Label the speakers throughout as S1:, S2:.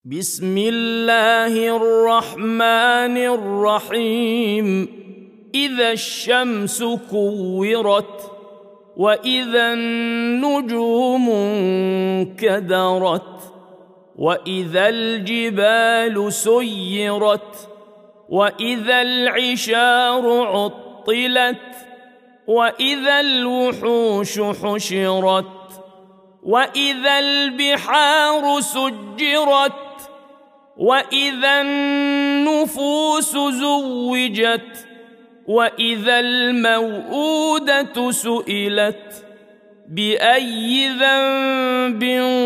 S1: بسم الله الرحمن الرحيم إذا الشمس كورت وإذا النجوم انكدرت وإذا الجبال سيرت وإذا العشار عطلت وإذا الوحوش حشرت وإذا البحار سجرت وإذا النفوس زوجت وإذا الموءودة سئلت بأي ذنب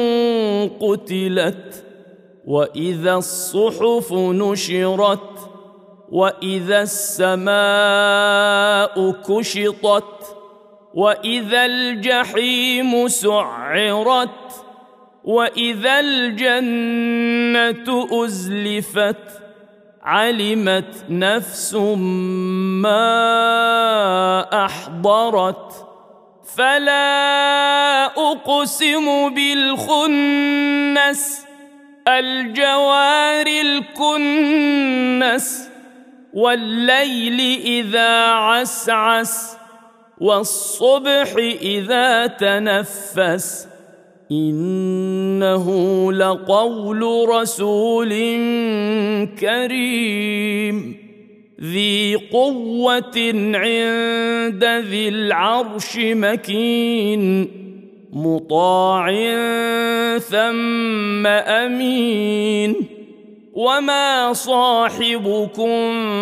S1: قتلت وإذا الصحف نشرت وإذا السماء كشطت وإذا الجحيم سعرت وإذا الجنة أزلفت علمت نفس ما أحضرت فلا أقسم بالخنس الجوار الكنس والليل إذا عسعس والصبح إذا تنفس إنه لقول رسول كريم ذي قوة عند ذي العرش مكين مطاع ثم أمين وما صاحبكم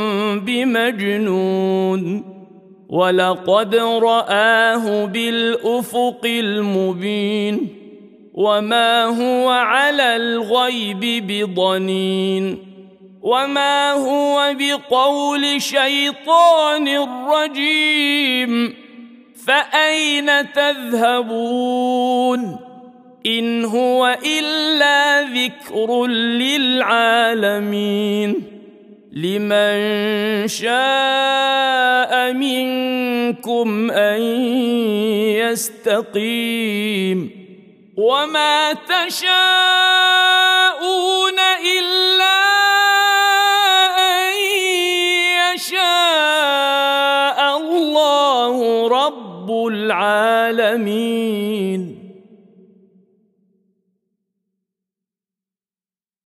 S1: بمجنون ولقد رآه بالأفق المبين وما هو على الغيب بضنين وما هو بقول شيطان رجيم فأين تذهبون إن هو إلا ذكر للعالمين لمن شاء منكم أن يستقيم وما تشاءون إلا